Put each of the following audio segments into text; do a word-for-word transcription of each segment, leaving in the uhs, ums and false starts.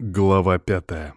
Глава пятая.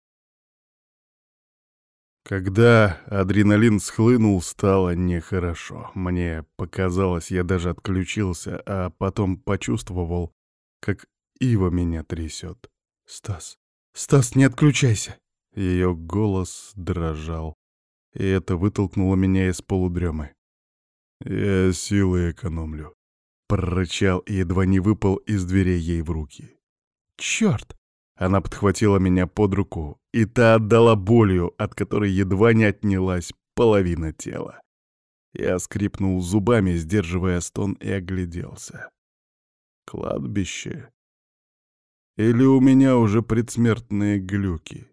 Когда адреналин схлынул, стало нехорошо. Мне показалось, я даже отключился, а потом почувствовал, как Ива меня трясет. «Стас! Стас, не отключайся!» Ее голос дрожал, и это вытолкнуло меня из полудремы. «Я силы экономлю», — прорычал и едва не выпал из дверей ей в руки. «Черт!» Она подхватила меня под руку, и та отдала болью, от которой едва не отнялась половина тела. Я скрипнул зубами, сдерживая стон, и огляделся. Кладбище? Или у меня уже предсмертные глюки?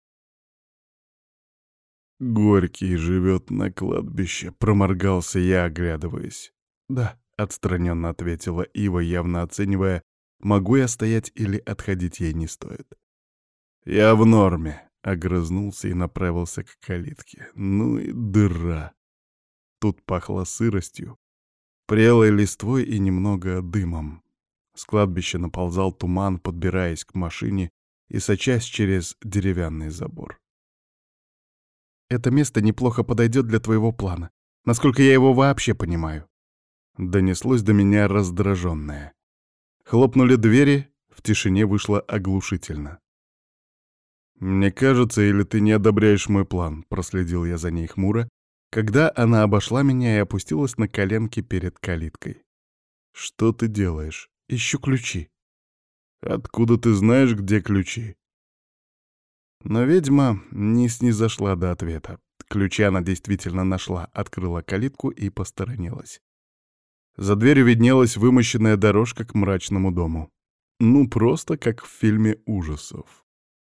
Горький живет на кладбище, проморгался я, оглядываясь. Да, отстраненно ответила Ива, явно оценивая, могу я стоять или отходить ей не стоит. «Я в норме», — огрызнулся и направился к калитке. Ну и дыра. Тут пахло сыростью, прелой листвой и немного дымом. С кладбища наползал туман, подбираясь к машине и сочась через деревянный забор. «Это место неплохо подойдет для твоего плана, насколько я его вообще понимаю», — донеслось до меня раздраженное. Хлопнули двери, в тишине вышло оглушительно. «Мне кажется, или ты не одобряешь мой план?» — проследил я за ней хмуро, когда она обошла меня и опустилась на коленки перед калиткой. «Что ты делаешь?» «Ищу ключи». «Откуда ты знаешь, где ключи?» Но ведьма не снизошла до ответа. Ключи она действительно нашла, открыла калитку и посторонилась. За дверью виднелась вымощенная дорожка к мрачному дому. Ну, просто как в фильме ужасов.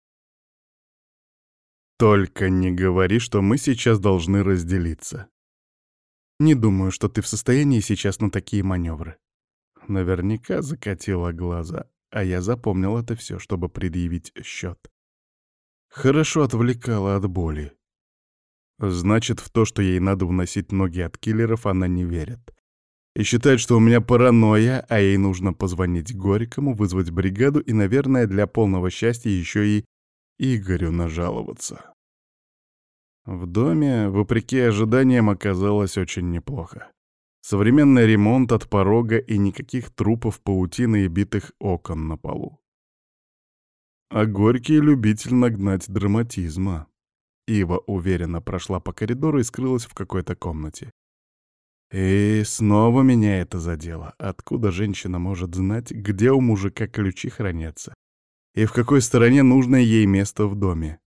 «Только не говори, что мы сейчас должны разделиться». «Не думаю, что ты в состоянии сейчас на такие маневры». Наверняка закатила глаза, а я запомнил это все, чтобы предъявить счет. Хорошо отвлекала от боли. Значит, в то, что ей надо уносить ноги от киллеров, она не верит. И считает, что у меня паранойя, а ей нужно позвонить Горькому, вызвать бригаду и, наверное, для полного счастья еще и Игорю нажаловаться. В доме, вопреки ожиданиям, оказалось очень неплохо. Современный ремонт от порога и никаких трупов, паутины и битых окон на полу. А Горький любитель нагнать драматизма. Ива уверенно прошла по коридору и скрылась в какой-то комнате. И снова меня это задело. Откуда женщина может знать, где у мужика ключи хранятся? И в какой стороне нужное ей место в доме?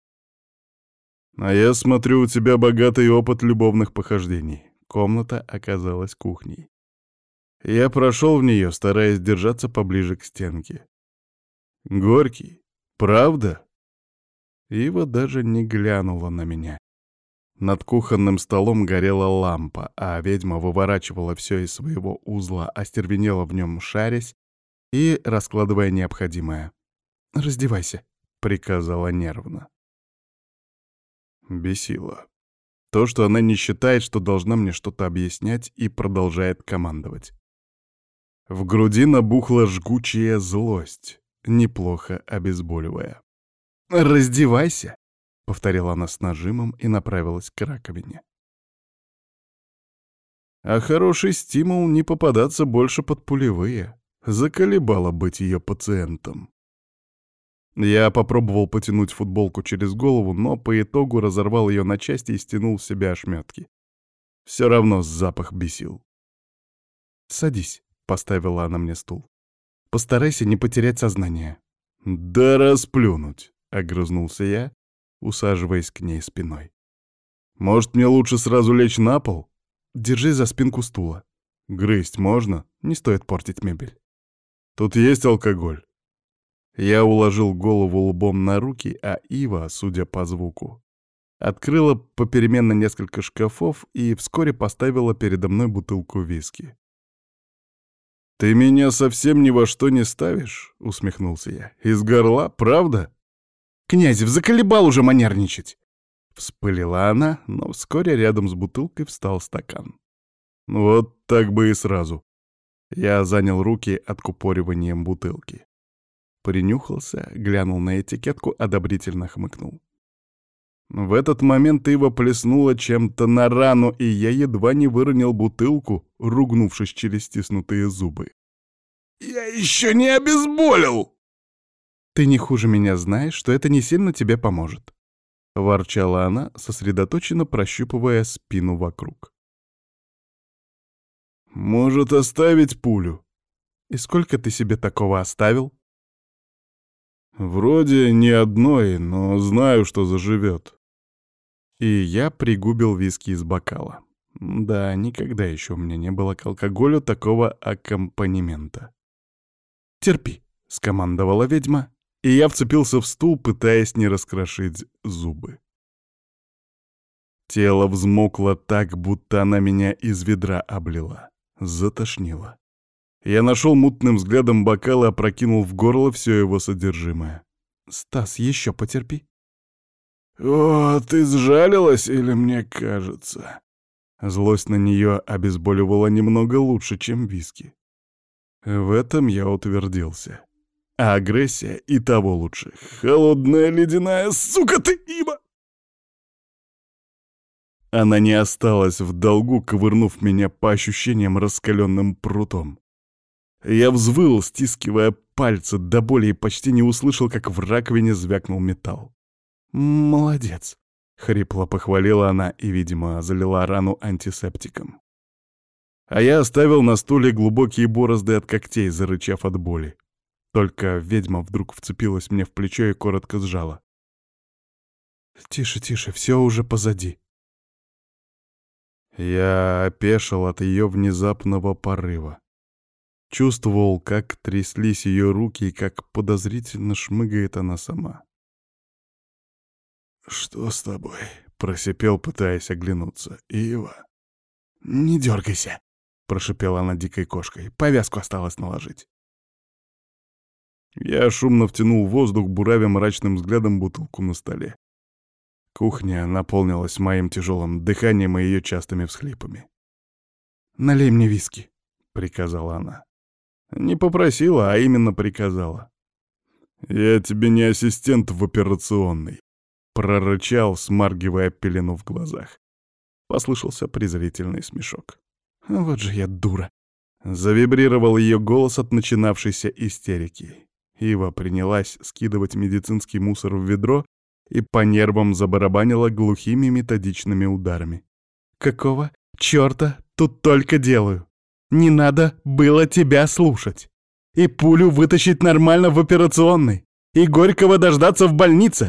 А я смотрю, у тебя богатый опыт любовных похождений. Комната оказалась кухней. Я прошел в нее, стараясь держаться поближе к стенке. Горький, правда? Ива даже не глянула на меня. Над кухонным столом горела лампа, а ведьма выворачивала все из своего узла, остервенела в нем шарясь и раскладывая необходимое. «Раздевайся», — приказала нервно. Бесило. То, что она не считает, что должна мне что-то объяснять, и продолжает командовать. В груди набухла жгучая злость, неплохо обезболивая. «Раздевайся!» — повторила она с нажимом и направилась к раковине. А хороший стимул не попадаться больше под пулевые. Заколебало быть ее пациентом. Я попробовал потянуть футболку через голову, но по итогу разорвал ее на части и стянул с себя ошметки. Все равно запах бесил. «Садись», — поставила она мне стул. «Постарайся не потерять сознание». «Да расплюнуть», — огрызнулся я, усаживаясь к ней спиной. «Может, мне лучше сразу лечь на пол?» «Держись за спинку стула». «Грызть можно? Не стоит портить мебель». «Тут есть алкоголь?» Я уложил голову лбом на руки, а Ива, судя по звуку, открыла попеременно несколько шкафов и вскоре поставила передо мной бутылку виски. «Ты меня совсем ни во что не ставишь?» — усмехнулся я. «Из горла, правда?» «Князев, заколебал уже манерничать!» Вспылила она, но вскоре рядом с бутылкой встал стакан. Вот так бы и сразу. Я занял руки откупориванием бутылки. Принюхался, глянул на этикетку, одобрительно хмыкнул. В этот момент Ива плеснула чем-то на рану, и я едва не выронил бутылку, ругнувшись через стиснутые зубы. «Я еще не обезболил!» «Ты не хуже меня знаешь, что это не сильно тебе поможет», — ворчала она, сосредоточенно прощупывая спину вокруг. «Может, оставить пулю?» «И сколько ты себе такого оставил?» «Вроде ни одной, но знаю, что заживет». И я пригубил виски из бокала. Да, никогда еще у меня не было к алкоголю такого аккомпанемента. «Терпи», — скомандовала ведьма, и я вцепился в стул, пытаясь не раскрошить зубы. Тело взмокло так, будто она меня из ведра облила. Затошнило. Я нашел мутным взглядом бокал и опрокинул в горло все его содержимое. «Стас, еще потерпи». «О, ты сжалилась или мне кажется?» Злость на нее обезболивала немного лучше, чем виски. В этом я утвердился. А агрессия и того лучше. Холодная ледяная сука ты, Ива! Она не осталась в долгу, ковырнув меня по ощущениям раскаленным прутом. Я взвыл, стискивая пальцы до боли, и почти не услышал, как в раковине звякнул металл. «Молодец», — хрипло похвалила она и, видимо, залила рану антисептиком. А я оставил на стуле глубокие борозды от когтей, зарычав от боли. Только ведьма вдруг вцепилась мне в плечо и коротко сжала. «Тише, тише, все уже позади». Я опешил от ее внезапного порыва. Чувствовал, как тряслись ее руки и как подозрительно шмыгает она сама. «Что с тобой?» — просипел, пытаясь оглянуться. «Ива?» «Не дергайся!» — прошипела она дикой кошкой. «Повязку осталось наложить». Я шумно втянул воздух, буравя мрачным взглядом бутылку на столе. Кухня наполнилась моим тяжелым дыханием и ее частыми всхлипами. «Налей мне виски», — приказала она. Не попросила, а именно приказала. «Я тебе не ассистент в операционной», — прорычал, смаргивая пелену в глазах. Послышался презрительный смешок. «Вот же я дура!» Завибрировал ее голос от начинавшейся истерики. Ива принялась скидывать медицинский мусор в ведро и по нервам забарабанила глухими методичными ударами. «Какого черта тут только делаю? Не надо было тебя слушать. И пулю вытащить нормально в операционной. И Горького дождаться в больнице.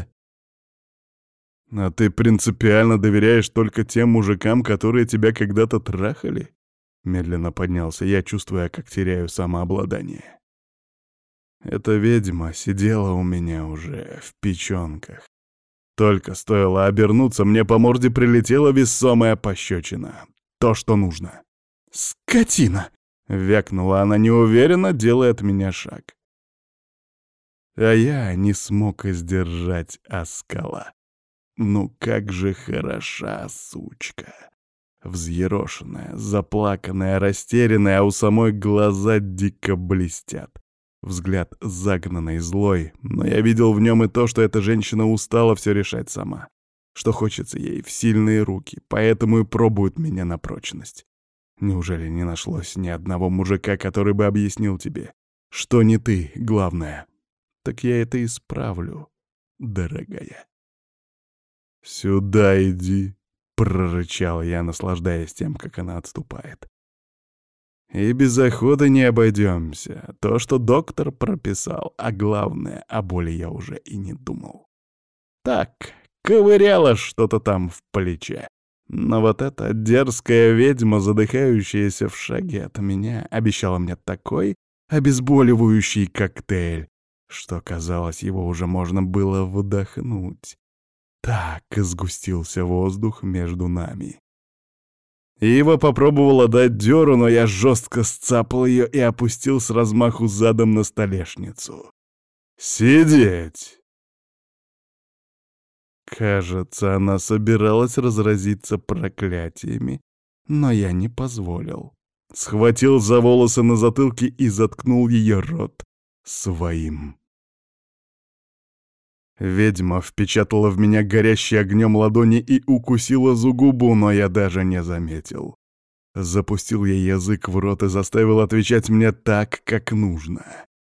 А ты принципиально доверяешь только тем мужикам, которые тебя когда-то трахали?» Медленно поднялся я, чувствуя, как теряю самообладание. Эта ведьма сидела у меня уже в печенках. Только стоило обернуться, мне по морде прилетела весомая пощечина. То, что нужно. «Скотина!» — вякнула она неуверенно, делая от меня шаг. А я не смог сдержать оскала. Ну как же хороша сучка. Взъерошенная, заплаканная, растерянная, а у самой глаза дико блестят. Взгляд загнанный, злой, но я видел в нем и то, что эта женщина устала все решать сама. Что хочется ей в сильные руки, поэтому и пробует меня на прочность. Неужели не нашлось ни одного мужика, который бы объяснил тебе, что не ты, главное? Так я это исправлю, дорогая. «Сюда иди», — прорычал я, наслаждаясь тем, как она отступает. «И без охоты не обойдемся. То, что доктор прописал, а главное, о боли я уже и не думал. Так, ковыряло что-то там в плече. Но вот эта дерзкая ведьма, задыхающаяся в шаге от меня, обещала мне такой обезболивающий коктейль, что, казалось, его уже можно было вдохнуть. Так сгустился воздух между нами. Ива попробовала дать дёру, но я жестко сцапал ее и опустил с размаху задом на столешницу. «Сидеть!» Кажется, она собиралась разразиться проклятиями, но я не позволил. Схватил за волосы на затылке и заткнул ее рот своим. Ведьма впечатала в меня горящей огнем ладони и укусила за губу, но я даже не заметил. Запустил ей язык в рот и заставил отвечать мне так, как нужно.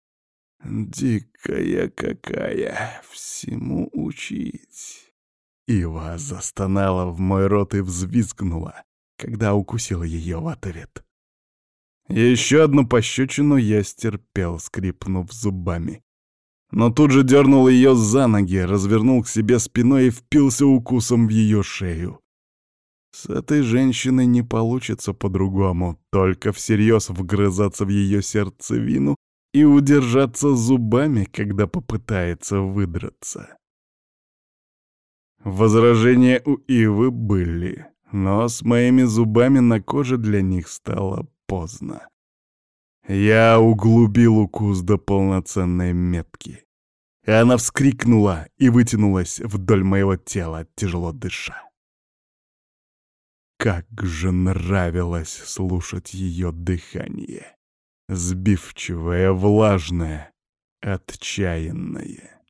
«Дикая какая, всему учить». Ива застонала в мой рот и взвизгнула, когда укусила ее в ответ. Еще одну пощечину я стерпел, скрипнув зубами. Но тут же дернул ее за ноги, развернул к себе спиной и впился укусом в ее шею. С этой женщиной не получится по-другому, только всерьез вгрызаться в ее сердцевину и удержаться зубами, когда попытается выдраться. Возражения у Ивы были, но с моими зубами на коже для них стало поздно. Я углубил укус до полноценной метки. И она вскрикнула и вытянулась вдоль моего тела, тяжело дыша. Как же нравилось слушать ее дыхание. Сбивчивое, влажное, отчаянное.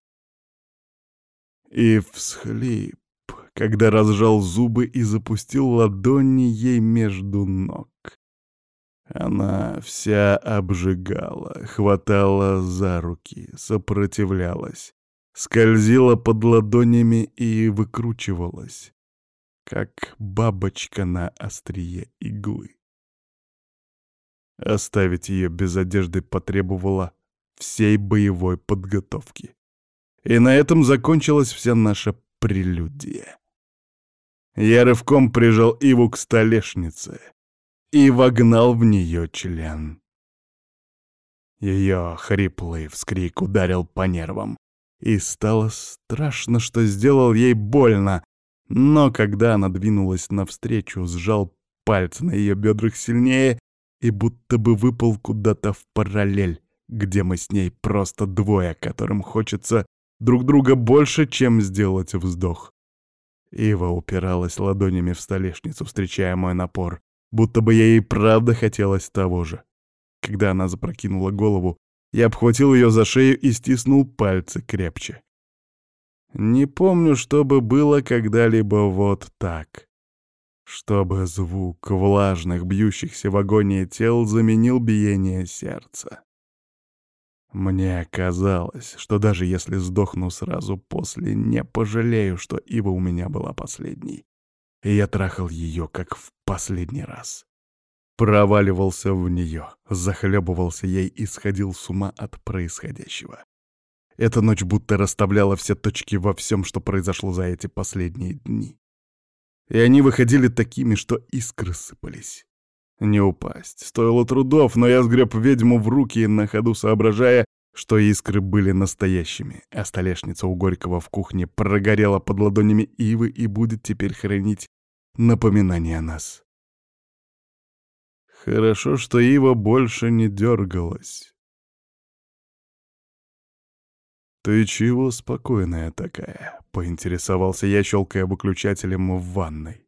И всхлип, когда разжал зубы и запустил ладони ей между ног. Она вся обжигала, хватала за руки, сопротивлялась, скользила под ладонями и выкручивалась, как бабочка на острие иглы. Оставить ее без одежды потребовало всей боевой подготовки. И на этом закончилась вся наша прелюдия. Я рывком прижал Иву к столешнице и вогнал в нее член. Ее хриплый вскрик ударил по нервам, и стало страшно, что сделал ей больно, но когда она двинулась навстречу, сжал пальцы на ее бедрах сильнее и будто бы выпал куда-то в параллель, где мы с ней просто двое, которым хочется друг друга больше, чем сделать вздох. Ива упиралась ладонями в столешницу, встречая мой напор, будто бы ей и правда хотелось того же. Когда она запрокинула голову, я обхватил ее за шею и стиснул пальцы крепче. Не помню, чтобы было когда-либо вот так. Чтобы звук влажных, бьющихся в агонии тел заменил биение сердца. Мне казалось, что даже если сдохну сразу после, не пожалею, что Ива у меня была последней. И я трахал ее, как в последний раз. Проваливался в нее, захлебывался ей и сходил с ума от происходящего. Эта ночь будто расставляла все точки во всем, что произошло за эти последние дни. И они выходили такими, что искры сыпались. Не упасть стоило трудов, но я сгреб ведьму в руки, на ходу соображая, что искры были настоящими, а столешница у Горького в кухне прогорела под ладонями Ивы и будет теперь хранить напоминание о нас. Хорошо, что Ива больше не дергалась. «Ты чего спокойная такая?» — поинтересовался я, щелкая выключателем в ванной.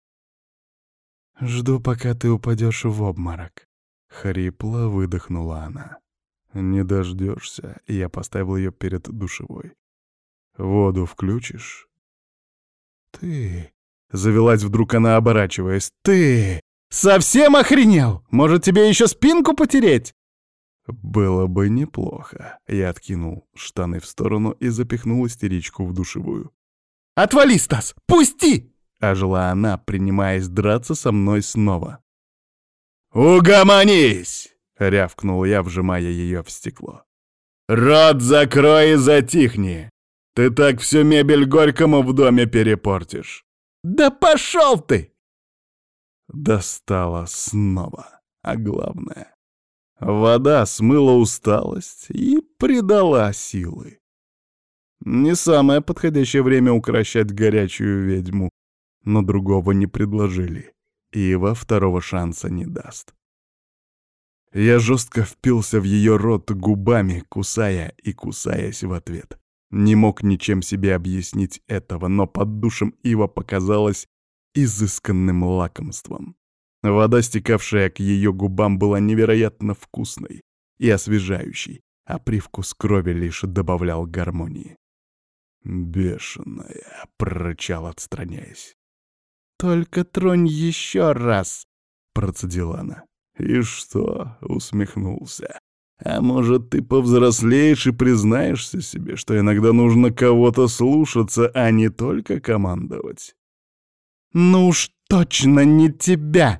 «Жду, пока ты упадешь в обморок», — хрипло выдохнула она. «Не дождешься», — я поставил ее перед душевой. «Воду включишь?» «Ты...» — завелась вдруг она, оборачиваясь. «Ты... совсем охренел? Может, тебе еще спинку потереть?» «Было бы неплохо». Я откинул штаны в сторону и запихнул истеричку в душевую. «Отвали, Стас! Пусти!» — ожила она, принимаясь драться со мной снова. «Угомонись!» — рявкнул я, вжимая ее в стекло. «Рот закрой и затихни! Ты так всю мебель Горькому в доме перепортишь!» «Да пошел ты!» Достала снова, а главное, вода смыла усталость и придала силы. Не самое подходящее время укрощать горячую ведьму, но другого не предложили. Ива второго шанса не даст. Я жестко впился в ее рот губами, кусая и кусаясь в ответ. Не мог ничем себе объяснить этого, но под душем Ива показалась изысканным лакомством. Вода, стекавшая к ее губам, была невероятно вкусной и освежающей, а привкус крови лишь добавлял гармонии. «Бешеная», — прорычал, отстраняясь. «Только тронь еще раз!» — процедила она. «И что?» — усмехнулся. «А может, ты повзрослеешь и признаешься себе, что иногда нужно кого-то слушаться, а не только командовать?» «Ну уж точно не тебя!»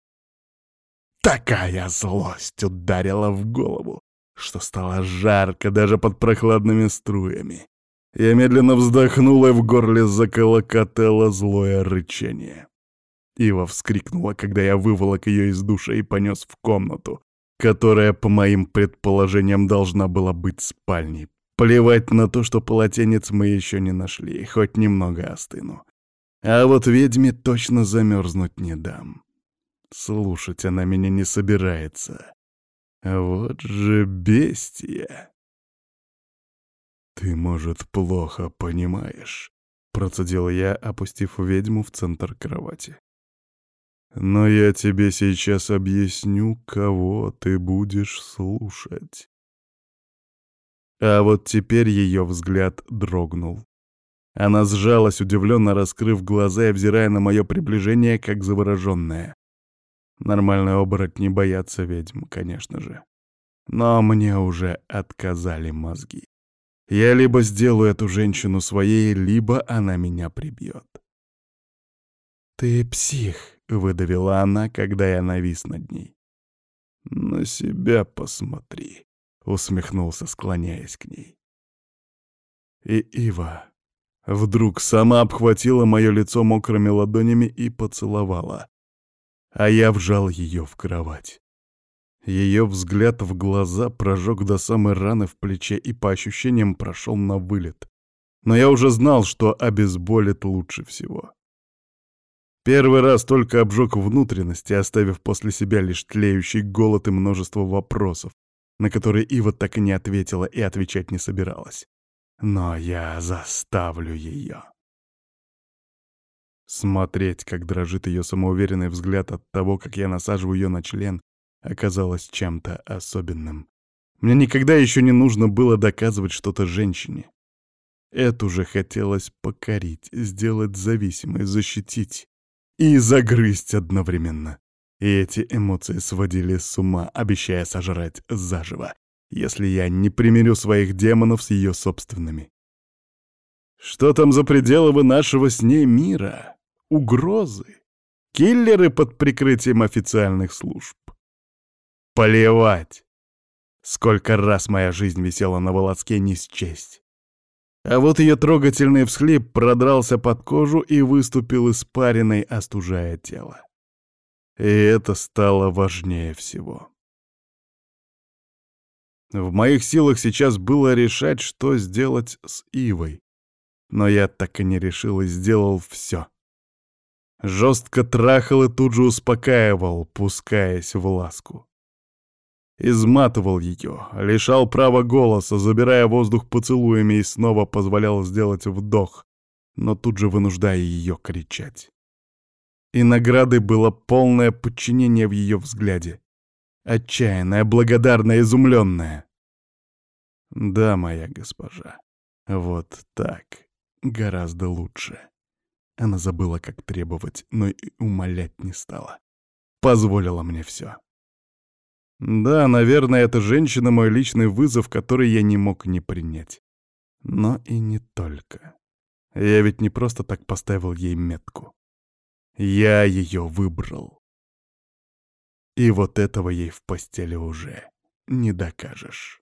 Такая злость ударила в голову, что стало жарко даже под прохладными струями. Я медленно вздохнул, и в горле заколокотало злое рычание. Ива вскрикнула, когда я выволок ее из душа и понес в комнату, которая, по моим предположениям, должна была быть спальней. Плевать на то, что полотенец мы еще не нашли, хоть немного остыну. А вот ведьме точно замерзнуть не дам. Слушать она меня не собирается. Вот же бестия. «Ты, может, плохо понимаешь», — процедил я, опустив ведьму в центр кровати. «Но я тебе сейчас объясню, кого ты будешь слушать». А вот теперь ее взгляд дрогнул. Она сжалась, удивленно раскрыв глаза и взирая на мое приближение, как завороженная. Нормальные оборотни боятся ведьм, конечно же. Но мне уже отказали мозги. Я либо сделаю эту женщину своей, либо она меня прибьет. «Ты псих», — выдавила она, когда я навис над ней. «На себя посмотри», — усмехнулся, склоняясь к ней. И Ива вдруг сама обхватила мое лицо мокрыми ладонями и поцеловала, а я вжал ее в кровать. Ее взгляд в глаза прожег до самой раны в плече и по ощущениям прошел на вылет. Но я уже знал, что обезболит лучше всего. Первый раз только обжег внутренности, оставив после себя лишь тлеющий голод и множество вопросов, на которые Ива так и не ответила и отвечать не собиралась. Но я заставлю ее. Смотреть, как дрожит ее самоуверенный взгляд от того, как я насаживаю ее на член, оказалось чем-то особенным. Мне никогда еще не нужно было доказывать что-то женщине. Эту же хотелось покорить, сделать зависимой, защитить и загрызть одновременно. И эти эмоции сводили с ума, обещая сожрать заживо, если я не примирю своих демонов с ее собственными. Что там за пределы нашего с ней мира? Угрозы? Киллеры под прикрытием официальных служб? Плевать! Сколько раз моя жизнь висела на волоске, не счесть. А вот ее трогательный всхлип продрался под кожу и выступил испариной, остужая тело. И это стало важнее всего. В моих силах сейчас было решать, что сделать с Ивой. Но я так и не решил и сделал все. Жестко трахал и тут же успокаивал, пускаясь в ласку. Изматывал ее, лишал права голоса, забирая воздух поцелуями и снова позволял сделать вдох, но тут же вынуждая ее кричать. И наградой было полное подчинение в ее взгляде. Отчаянное, благодарное, изумленное. Да, моя госпожа, вот так, гораздо лучше. Она забыла, как требовать, но и умолять не стала. Позволила мне все. Да, наверное, эта женщина — мой личный вызов, который я не мог не принять. Но и не только. Я ведь не просто так поставил ей метку. Я ее выбрал. И вот этого ей в постели уже не докажешь.